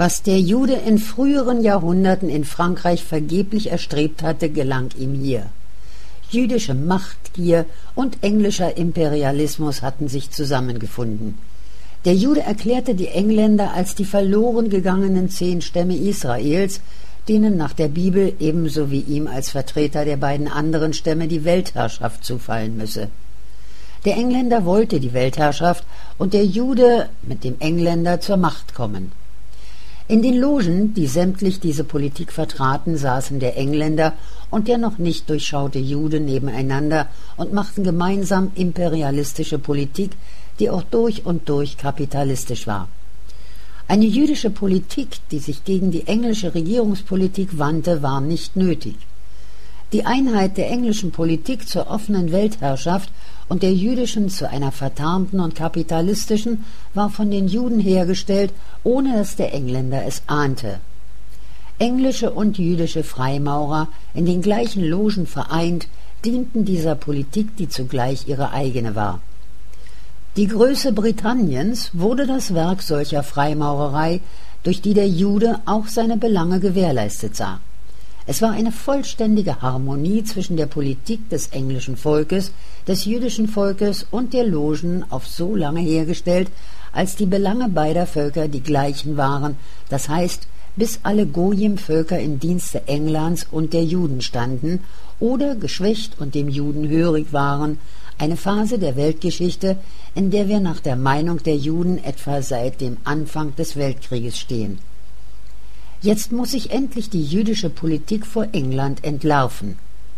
Was der Jude in früheren Jahrhunderten in Frankreich vergeblich erstrebt hatte, gelang ihm hier. Jüdische Machtgier und englischer Imperialismus hatten sich zusammengefunden. Der Jude erklärte die Engländer als die verloren gegangenen 10 Stämme Israels, denen nach der Bibel ebenso wie ihm als Vertreter der beiden anderen Stämme die Weltherrschaft zufallen müsse. Der Engländer wollte die Weltherrschaft und der Jude mit dem Engländer zur Macht kommen. In den Logen, die sämtlich diese Politik vertraten, saßen der Engländer und der noch nicht durchschaute Jude nebeneinander und machten gemeinsam imperialistische Politik, die auch durch und durch kapitalistisch war. Eine jüdische Politik, die sich gegen die englische Regierungspolitik wandte, war nicht nötig. Die Einheit der englischen Politik zur offenen Weltherrschaft und der jüdischen zu einer vertarnten und kapitalistischen war von den Juden hergestellt, ohne dass der Engländer es ahnte. Englische und jüdische Freimaurer, in den gleichen Logen vereint, dienten dieser Politik, die zugleich ihre eigene war. Die Größe Britanniens wurde das Werk solcher Freimaurerei, durch die der Jude auch seine Belange gewährleistet sah. Es war eine vollständige Harmonie zwischen der Politik des englischen Volkes, des jüdischen Volkes und der Logen auf so lange hergestellt, als die Belange beider Völker die gleichen waren, das heißt, bis alle Gojim-Völker im Dienste Englands und der Juden standen oder geschwächt und dem Juden hörig waren, eine Phase der Weltgeschichte, in der wir nach der Meinung der Juden etwa seit dem Anfang des Weltkrieges stehen. Jetzt muss sich endlich die jüdische Politik vor England entlarven.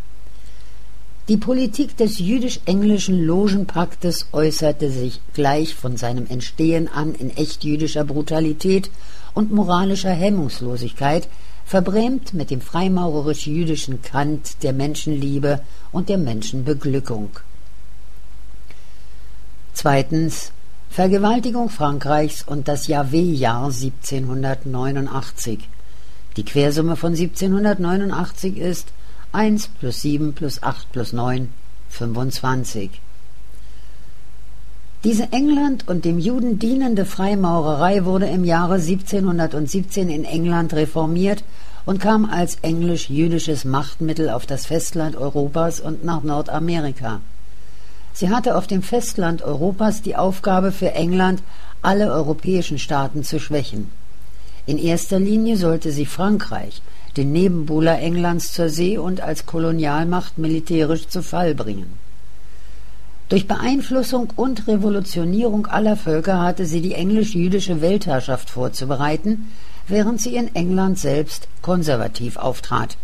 Die Politik des jüdisch-englischen Logenpaktes äußerte sich gleich von seinem Entstehen an in echt jüdischer Brutalität und moralischer Hemmungslosigkeit, verbrämt mit dem freimaurerisch-jüdischen Kant der Menschenliebe und der Menschenbeglückung. Zweitens, Vergewaltigung Frankreichs und das Jahwe-Jahr 1789. Die Quersumme von 1789 ist 1 plus 7 plus 8 plus 9, 25. Diese England und dem Juden dienende Freimaurerei wurde im Jahre 1717 in England reformiert und kam als englisch-jüdisches Machtmittel auf das Festland Europas und nach Nordamerika. Sie hatte auf dem Festland Europas die Aufgabe für England, alle europäischen Staaten zu schwächen. In erster Linie sollte sie Frankreich, den Nebenbuhler Englands, zur See und als Kolonialmacht militärisch zu Fall bringen. Durch Beeinflussung und Revolutionierung aller Völker hatte sie die englisch-jüdische Weltherrschaft vorzubereiten, während sie in England selbst konservativ auftrat.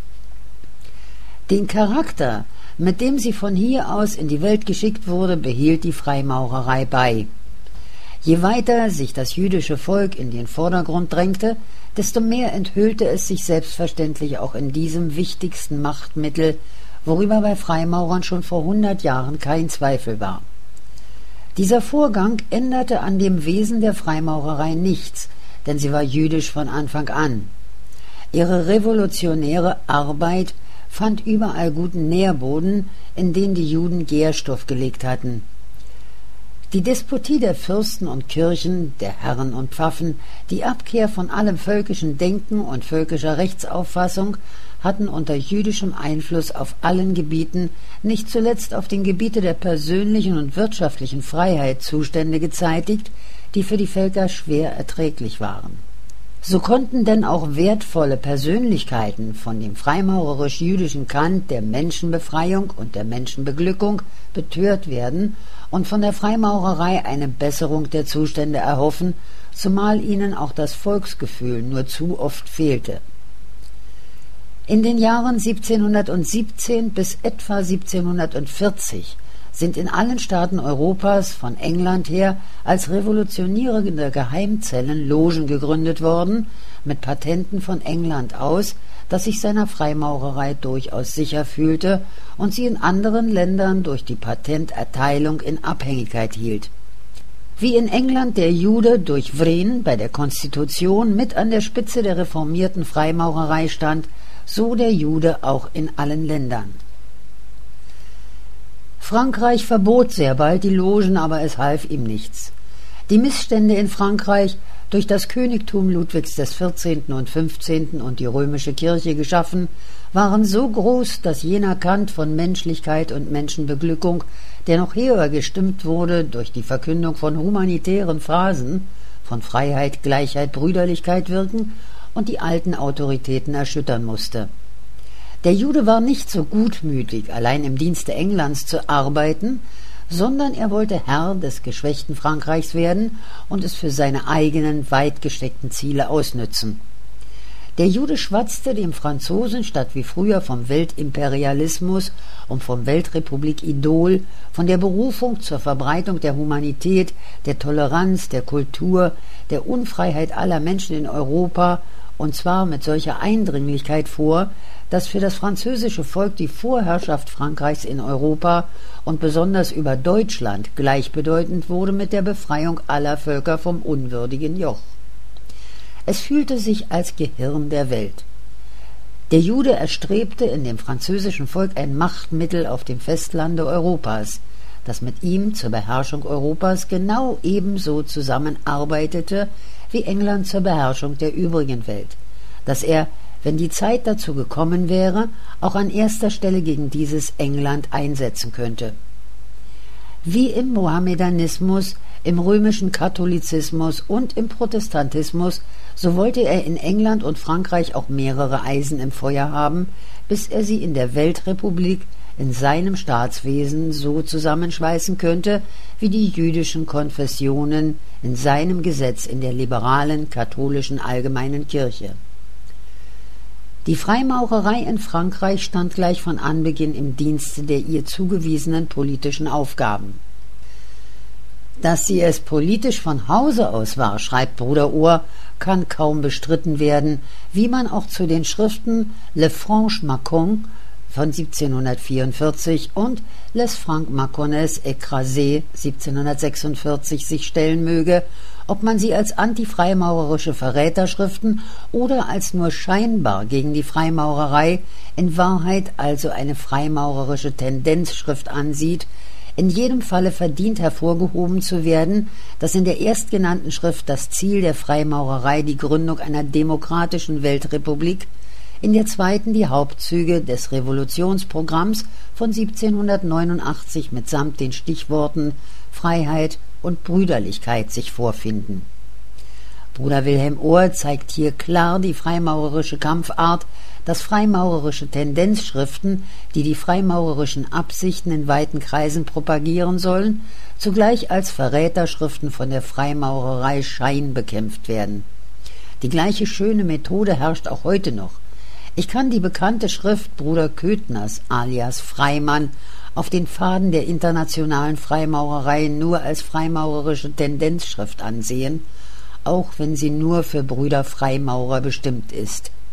Den Charakter, mit dem sie von hier aus in die Welt geschickt wurde, behielt die Freimaurerei bei. Je weiter sich das jüdische Volk in den Vordergrund drängte, desto mehr enthüllte es sich selbstverständlich auch in diesem wichtigsten Machtmittel, worüber bei Freimaurern schon vor 100 Jahren kein Zweifel war. Dieser Vorgang änderte an dem Wesen der Freimaurerei nichts, denn sie war jüdisch von Anfang an. Ihre revolutionäre Arbeit fand überall guten Nährboden, in den die Juden Gärstoff gelegt hatten. Die Despotie der Fürsten und Kirchen, der Herren und Pfaffen, die Abkehr von allem völkischen Denken und völkischer Rechtsauffassung hatten unter jüdischem Einfluss auf allen Gebieten, nicht zuletzt auf den Gebiete der persönlichen und wirtschaftlichen Freiheit, Zustände gezeitigt, die für die Völker schwer erträglich waren. So konnten denn auch wertvolle Persönlichkeiten von dem freimaurerisch-jüdischen Kant der Menschenbefreiung und der Menschenbeglückung betört werden und von der Freimaurerei eine Besserung der Zustände erhoffen, zumal ihnen auch das Volksgefühl nur zu oft fehlte. In den Jahren 1717 bis etwa 1740 sind in allen Staaten Europas von England her als revolutionierende Geheimzellen Logen gegründet worden, mit Patenten von England aus, das sich seiner Freimaurerei durchaus sicher fühlte und sie in anderen Ländern durch die Patenterteilung in Abhängigkeit hielt. Wie in England der Jude durch Wren bei der Konstitution mit an der Spitze der reformierten Freimaurerei stand, so der Jude auch in allen Ländern. Frankreich verbot sehr bald die Logen, aber es half ihm nichts. Die Missstände in Frankreich durch das Königtum Ludwigs XIV. Und XV. Und die römische Kirche geschaffen, waren so groß, dass jener Kant von Menschlichkeit und Menschenbeglückung, der noch höher gestimmt wurde durch die Verkündung von humanitären Phrasen, von Freiheit, Gleichheit, Brüderlichkeit wirken und die alten Autoritäten erschüttern musste. Der Jude war nicht so gutmütig, allein im Dienste Englands zu arbeiten, sondern er wollte Herr des geschwächten Frankreichs werden und es für seine eigenen, weit gesteckten Ziele ausnützen. Der Jude schwatzte dem Franzosen statt wie früher vom Weltimperialismus und vom Weltrepublik-Idol, von der Berufung zur Verbreitung der Humanität, der Toleranz, der Kultur, der Unfreiheit aller Menschen in Europa, und zwar mit solcher Eindringlichkeit vor, dass für das französische Volk die Vorherrschaft Frankreichs in Europa und besonders über Deutschland gleichbedeutend wurde mit der Befreiung aller Völker vom unwürdigen Joch. Es fühlte sich als Gehirn der Welt. Der Jude erstrebte in dem französischen Volk ein Machtmittel auf dem Festlande Europas, das mit ihm zur Beherrschung Europas genau ebenso zusammenarbeitete wie England zur Beherrschung der übrigen Welt, dass er, wenn die Zeit dazu gekommen wäre, auch an erster Stelle gegen dieses England einsetzen könnte. Wie im Mohammedanismus, im römischen Katholizismus und im Protestantismus, so wollte er in England und Frankreich auch mehrere Eisen im Feuer haben, bis er sie in der Weltrepublik, in seinem Staatswesen so zusammenschweißen könnte, wie die jüdischen Konfessionen in seinem Gesetz in der liberalen katholischen allgemeinen Kirche. Die Freimaurerei in Frankreich stand gleich von Anbeginn im Dienste der ihr zugewiesenen politischen Aufgaben. Dass sie es politisch von Hause aus war, schreibt Bruder Ohr, kann kaum bestritten werden, wie man auch zu den Schriften Le Franche-Macon von 1744 und Les Francs-Maconais écrasés 1746 sich stellen möge, ob man sie als antifreimaurerische Verräterschriften oder als nur scheinbar gegen die Freimaurerei, in Wahrheit also eine freimaurerische Tendenzschrift ansieht. In jedem Falle verdient hervorgehoben zu werden, dass in der erstgenannten Schrift das Ziel der Freimaurerei die Gründung einer demokratischen Weltrepublik, in der zweiten die Hauptzüge des Revolutionsprogramms von 1789 mitsamt den Stichworten Freiheit und Brüderlichkeit sich vorfinden. Bruder Wilhelm Ohr zeigt hier klar die freimaurerische Kampfart, dass freimaurerische Tendenzschriften, die die freimaurerischen Absichten in weiten Kreisen propagieren sollen, zugleich als Verräterschriften von der Freimaurerei scheinbekämpft werden. Die gleiche schöne Methode herrscht auch heute noch. Ich kann die bekannte Schrift Bruder Köthners alias Freimann auf den Pfaden der internationalen Freimaurerei nur als freimaurerische Tendenzschrift ansehen, auch wenn sie nur für Brüder Freimaurer bestimmt ist.